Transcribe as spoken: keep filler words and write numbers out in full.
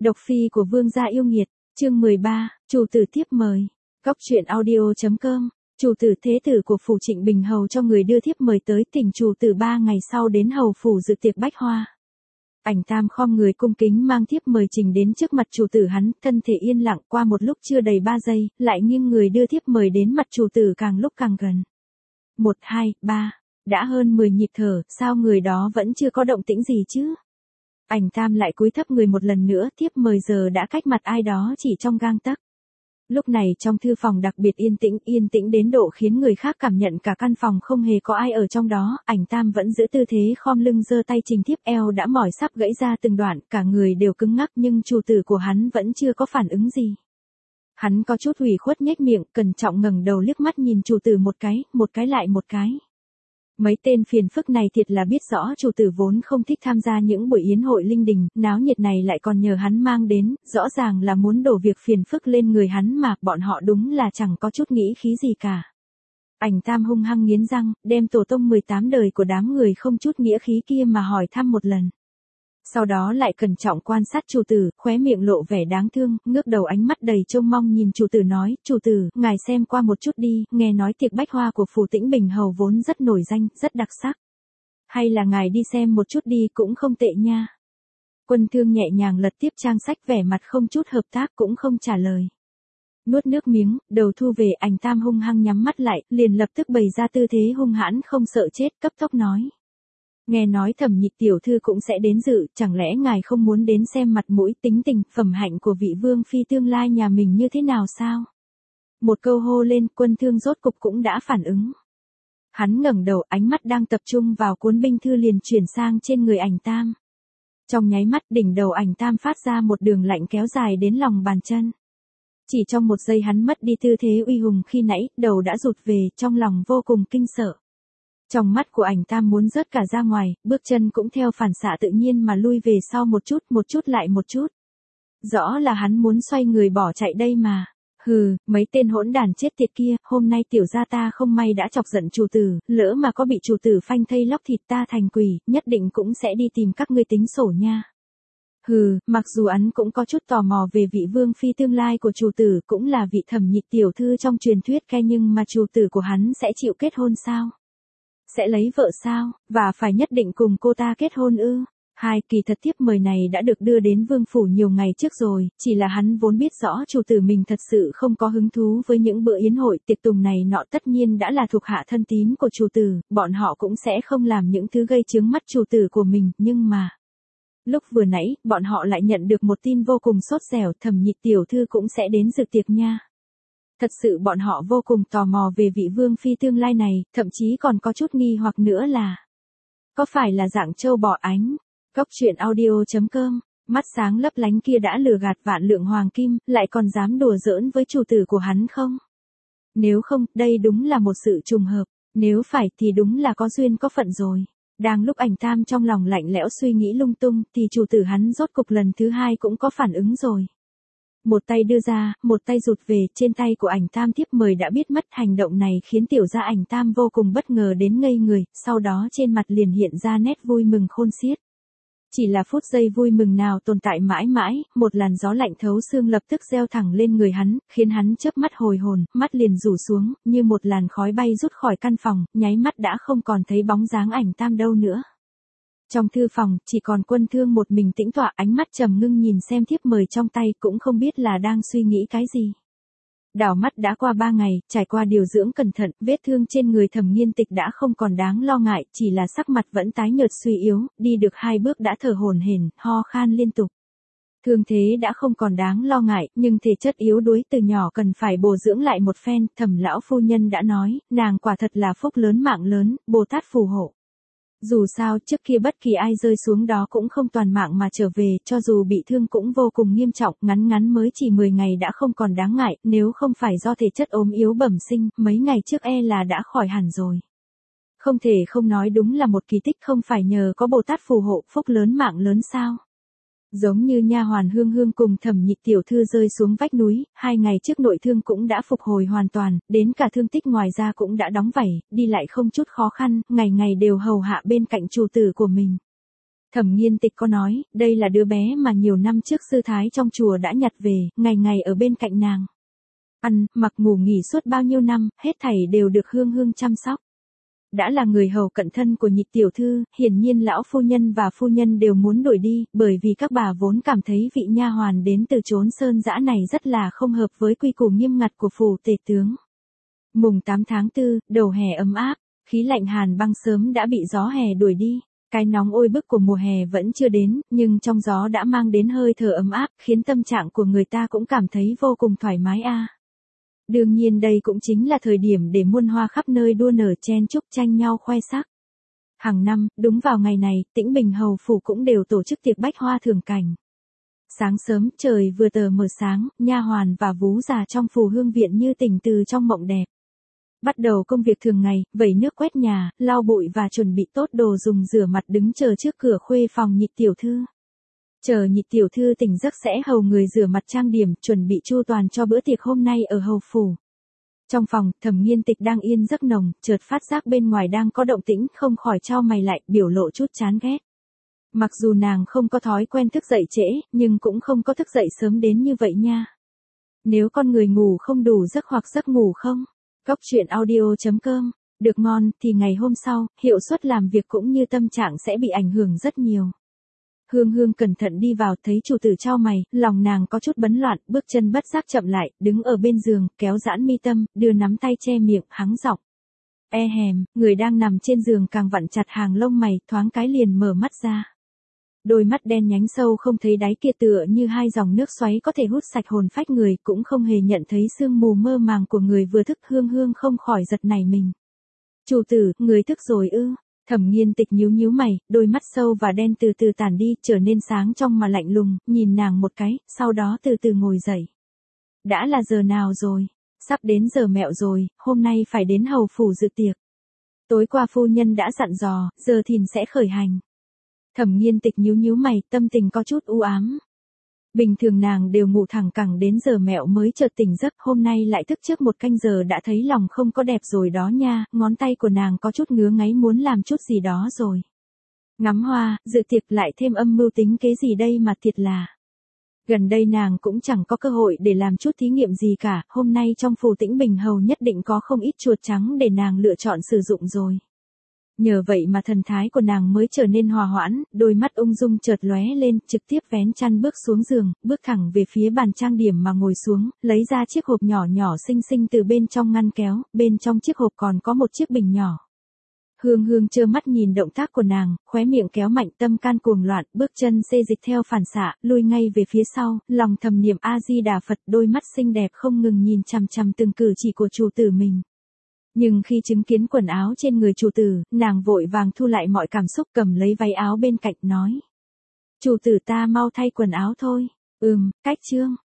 Độc phi của vương gia yêu nghiệt, chương mười ba, chủ tử tiếp mời. Góc truyện audio.com, chủ tử thế tử của phủ Trịnh Bình hầu cho người đưa thiếp mời tới tỉnh chủ tử ba ngày sau đến hầu phủ dự tiệc bách hoa. Ảnh Tam khom người cung kính mang thiếp mời trình đến trước mặt chủ tử hắn, thân thể yên lặng qua một lúc chưa đầy ba giây, lại nghiêng người đưa thiếp mời đến mặt chủ tử càng lúc càng gần. Một, hai, ba, đã hơn mười nhịp thở, sao người đó vẫn chưa có động tĩnh gì chứ? Ảnh Tam lại cúi thấp người một lần nữa, thiếp mời giờ đã cách mặt ai đó chỉ trong gang tấc. Lúc này trong thư phòng đặc biệt yên tĩnh, yên tĩnh đến độ khiến người khác cảm nhận cả căn phòng không hề có ai ở trong đó, Ảnh Tam vẫn giữ tư thế khom lưng giơ tay trình thiếp, eo đã mỏi sắp gãy ra từng đoạn, cả người đều cứng ngắc nhưng chủ tử của hắn vẫn chưa có phản ứng gì. Hắn có chút ủy khuất nhếch miệng, cẩn trọng ngẩng đầu liếc mắt nhìn chủ tử một cái, một cái lại một cái. Mấy tên phiền phức này thiệt là biết rõ chủ tử vốn không thích tham gia những buổi yến hội linh đình, náo nhiệt này lại còn nhờ hắn mang đến, rõ ràng là muốn đổ việc phiền phức lên người hắn mà, bọn họ đúng là chẳng có chút nghĩ khí gì cả. Ảnh Tam hung hăng nghiến răng, đem tổ tông mười tám đời của đám người không chút nghĩa khí kia mà hỏi thăm một lần. Sau đó lại cẩn trọng quan sát chủ tử, khóe miệng lộ vẻ đáng thương, ngước đầu ánh mắt đầy trông mong nhìn chủ tử nói, chủ tử, ngài xem qua một chút đi, nghe nói tiệc bách hoa của phủ Tĩnh Bình hầu vốn rất nổi danh, rất đặc sắc. Hay là ngài đi xem một chút đi, cũng không tệ nha. Quân Thương nhẹ nhàng lật tiếp trang sách, vẻ mặt không chút hợp tác cũng không trả lời. Nuốt nước miếng, đầu thu về, Ảnh Tam hung hăng nhắm mắt lại, liền lập tức bày ra tư thế hung hãn không sợ chết, cấp tốc nói. Nghe nói Thẩm Nhịch tiểu thư cũng sẽ đến dự, chẳng lẽ ngài không muốn đến xem mặt mũi, tính tình, phẩm hạnh của vị vương phi tương lai nhà mình như thế nào sao? Một câu hô lên, Quân Thương rốt cục cũng đã phản ứng. Hắn ngẩng đầu, ánh mắt đang tập trung vào cuốn binh thư liền chuyển sang trên người Ảnh Tam. Trong nháy mắt, đỉnh đầu Ảnh Tam phát ra một đường lạnh kéo dài đến lòng bàn chân. Chỉ trong một giây hắn mất đi tư thế uy hùng khi nãy, đầu đã rụt về, trong lòng vô cùng kinh sợ. Trong mắt của Ảnh Tam muốn rớt cả ra ngoài, bước chân cũng theo phản xạ tự nhiên mà lui về sau một chút, một chút lại một chút. Rõ là hắn muốn xoay người bỏ chạy đây mà. Hừ, mấy tên hỗn đàn chết tiệt kia, hôm nay tiểu gia ta không may đã chọc giận chủ tử, lỡ mà có bị chủ tử phanh thây lóc thịt ta thành quỷ, nhất định cũng sẽ đi tìm các ngươi tính sổ nha. Hừ, mặc dù hắn cũng có chút tò mò về vị vương phi tương lai của chủ tử, cũng là vị Thẩm Nhịch tiểu thư trong truyền thuyết kia, nhưng mà chủ tử của hắn sẽ chịu kết hôn sao? Sẽ lấy vợ sao, và phải nhất định cùng cô ta kết hôn ư? Hai, kỳ thật thiếp mời này đã được đưa đến vương phủ nhiều ngày trước rồi, chỉ là hắn vốn biết rõ chủ tử mình thật sự không có hứng thú với những bữa yến hội tiệc tùng này nọ, tất nhiên đã là thuộc hạ thân tín của chủ tử, bọn họ cũng sẽ không làm những thứ gây chướng mắt chủ tử của mình, nhưng mà... Lúc vừa nãy, bọn họ lại nhận được một tin vô cùng sốt dẻo, Thẩm Nhịch tiểu thư cũng sẽ đến dự tiệc nha. Thật sự bọn họ vô cùng tò mò về vị vương phi tương lai này, thậm chí còn có chút nghi hoặc nữa là có phải là dạng trâu bò ánh. Góc truyện audio.com, mắt sáng lấp lánh kia đã lừa gạt vạn lượng hoàng kim, lại còn dám đùa giỡn với chủ tử của hắn không? Nếu không, đây đúng là một sự trùng hợp, nếu phải thì đúng là có duyên có phận rồi. Đang lúc Ảnh Tam trong lòng lạnh lẽo suy nghĩ lung tung, thì chủ tử hắn rốt cục lần thứ hai cũng có phản ứng rồi. Một tay đưa ra, một tay rụt về, trên tay của Ảnh Tam thiếp mời đã biết mất, hành động này khiến tiểu gia Ảnh Tam vô cùng bất ngờ đến ngây người, sau đó trên mặt liền hiện ra nét vui mừng khôn xiết. Chỉ là phút giây vui mừng nào tồn tại mãi mãi, một làn gió lạnh thấu xương lập tức gieo thẳng lên người hắn, khiến hắn chớp mắt hồi hồn, mắt liền rủ xuống, như một làn khói bay rút khỏi căn phòng, nháy mắt đã không còn thấy bóng dáng Ảnh Tam đâu nữa. Trong thư phòng, chỉ còn Quân Thương một mình tĩnh tọa, ánh mắt trầm ngưng nhìn xem thiếp mời trong tay, cũng không biết là đang suy nghĩ cái gì. Đảo mắt đã qua ba ngày, trải qua điều dưỡng cẩn thận, vết thương trên người Thẩm Nghiên Tịch đã không còn đáng lo ngại, chỉ là sắc mặt vẫn tái nhợt suy yếu, đi được hai bước đã thở hổn hển, ho khan liên tục. Thương thế đã không còn đáng lo ngại, nhưng thể chất yếu đuối từ nhỏ cần phải bồi dưỡng lại một phen, Thẩm lão phu nhân đã nói, nàng quả thật là phúc lớn mạng lớn, Bồ Tát phù hộ. Dù sao, trước kia bất kỳ ai rơi xuống đó cũng không toàn mạng mà trở về, cho dù bị thương cũng vô cùng nghiêm trọng, ngắn ngắn mới chỉ mười ngày đã không còn đáng ngại, nếu không phải do thể chất ốm yếu bẩm sinh, mấy ngày trước e là đã khỏi hẳn rồi. Không thể không nói đúng là một kỳ tích, không phải nhờ có Bồ Tát phù hộ, phúc lớn mạng lớn sao. Giống như nha hoàn Hương Hương cùng Thẩm Nhịch tiểu thư rơi xuống vách núi, hai ngày trước nội thương cũng đã phục hồi hoàn toàn, đến cả thương tích ngoài ra cũng đã đóng vảy, đi lại không chút khó khăn, ngày ngày đều hầu hạ bên cạnh chủ tử của mình. Thẩm Nghiên Tịch có nói, đây là đứa bé mà nhiều năm trước sư thái trong chùa đã nhặt về, ngày ngày ở bên cạnh nàng. Ăn, mặc ngủ nghỉ suốt bao nhiêu năm, hết thảy đều được Hương Hương chăm sóc. Đã là người hầu cận thân của Nhị tiểu thư, hiển nhiên lão phu nhân và phu nhân đều muốn đuổi đi, bởi vì các bà vốn cảm thấy vị nha hoàn đến từ chốn sơn dã này rất là không hợp với quy củ nghiêm ngặt của phủ tể tướng. Mùng tám tháng tư, đầu hè ấm áp, khí lạnh hàn băng sớm đã bị gió hè đuổi đi. Cái nóng oi bức của mùa hè vẫn chưa đến, nhưng trong gió đã mang đến hơi thở ấm áp, khiến tâm trạng của người ta cũng cảm thấy vô cùng thoải mái a. À. Đương nhiên đây cũng chính là thời điểm để muôn hoa khắp nơi đua nở chen chúc tranh nhau khoe sắc. Hàng năm, đúng vào ngày này, Tĩnh Bình hầu phủ cũng đều tổ chức tiệc bách hoa thưởng cảnh. Sáng sớm, trời vừa tờ mờ sáng, nha hoàn và vú già trong phủ hương viện như tỉnh từ trong mộng đẹp. Bắt đầu công việc thường ngày, vẩy nước quét nhà, lau bụi và chuẩn bị tốt đồ dùng rửa mặt đứng chờ trước cửa khuê phòng Nhị tiểu thư. Chờ Nhị tiểu thư tỉnh giấc sẽ hầu người rửa mặt trang điểm, chuẩn bị chu toàn cho bữa tiệc hôm nay ở hầu phủ. Trong phòng, Thẩm Nghiên Tịch đang yên giấc nồng, chợt phát giác bên ngoài đang có động tĩnh, không khỏi chau mày lại, biểu lộ chút chán ghét. Mặc dù nàng không có thói quen thức dậy trễ, nhưng cũng không có thức dậy sớm đến như vậy nha. Nếu con người ngủ không đủ giấc hoặc giấc ngủ không, Góc truyện audio chấm com, được ngon thì ngày hôm sau, hiệu suất làm việc cũng như tâm trạng sẽ bị ảnh hưởng rất nhiều. Hương Hương cẩn thận đi vào, thấy chủ tử chau mày, lòng nàng có chút bấn loạn, bước chân bất giác chậm lại, đứng ở bên giường, kéo giãn mi tâm, đưa nắm tay che miệng, hắng giọng. E hèm, người đang nằm trên giường càng vặn chặt hàng lông mày, thoáng cái liền mở mắt ra. Đôi mắt đen nhánh sâu không thấy đáy kia tựa như hai dòng nước xoáy có thể hút sạch hồn phách người, cũng không hề nhận thấy sương mù mơ màng của người vừa thức. Hương Hương không khỏi giật nảy mình. Chủ tử, người thức rồi ư? Thẩm Nghiên Tịch nhíu nhíu mày, đôi mắt sâu và đen từ từ tản đi, trở nên sáng trong mà lạnh lùng, nhìn nàng một cái, sau đó từ từ ngồi dậy. Đã là giờ nào rồi? Sắp đến giờ mẹo rồi, hôm nay phải đến hầu phủ dự tiệc. Tối qua phu nhân đã dặn dò, giờ thìn sẽ khởi hành. Thẩm Nghiên Tịch nhíu nhíu mày, tâm tình có chút u ám. Bình thường nàng đều ngủ thẳng cẳng đến giờ mẹo mới chợt tỉnh giấc, hôm nay lại thức trước một canh giờ đã thấy lòng không có đẹp rồi đó nha, ngón tay của nàng có chút ngứa ngáy muốn làm chút gì đó rồi. Ngắm hoa, dự tiệc lại thêm âm mưu tính kế gì đây mà thiệt là. Gần đây nàng cũng chẳng có cơ hội để làm chút thí nghiệm gì cả, hôm nay trong phủ Tĩnh Bình hầu nhất định có không ít chuột trắng để nàng lựa chọn sử dụng rồi. Nhờ vậy mà thần thái của nàng mới trở nên hòa hoãn, đôi mắt ung dung chợt lóe lên, trực tiếp vén chăn bước xuống giường, bước thẳng về phía bàn trang điểm mà ngồi xuống, lấy ra chiếc hộp nhỏ nhỏ xinh xinh từ bên trong ngăn kéo, bên trong chiếc hộp còn có một chiếc bình nhỏ. Hương Hương trơ mắt nhìn động tác của nàng, khóe miệng kéo mạnh, tâm can cuồng loạn, bước chân xê dịch theo phản xạ, lui ngay về phía sau, lòng thầm niệm A Di Đà Phật, đôi mắt xinh đẹp không ngừng nhìn chằm chằm từng cử chỉ của chủ tử mình. Nhưng khi chứng kiến quần áo trên người chủ tử, nàng vội vàng thu lại mọi cảm xúc, cầm lấy váy áo bên cạnh nói. Chủ tử ta mau thay quần áo thôi. Ừm, cách chương.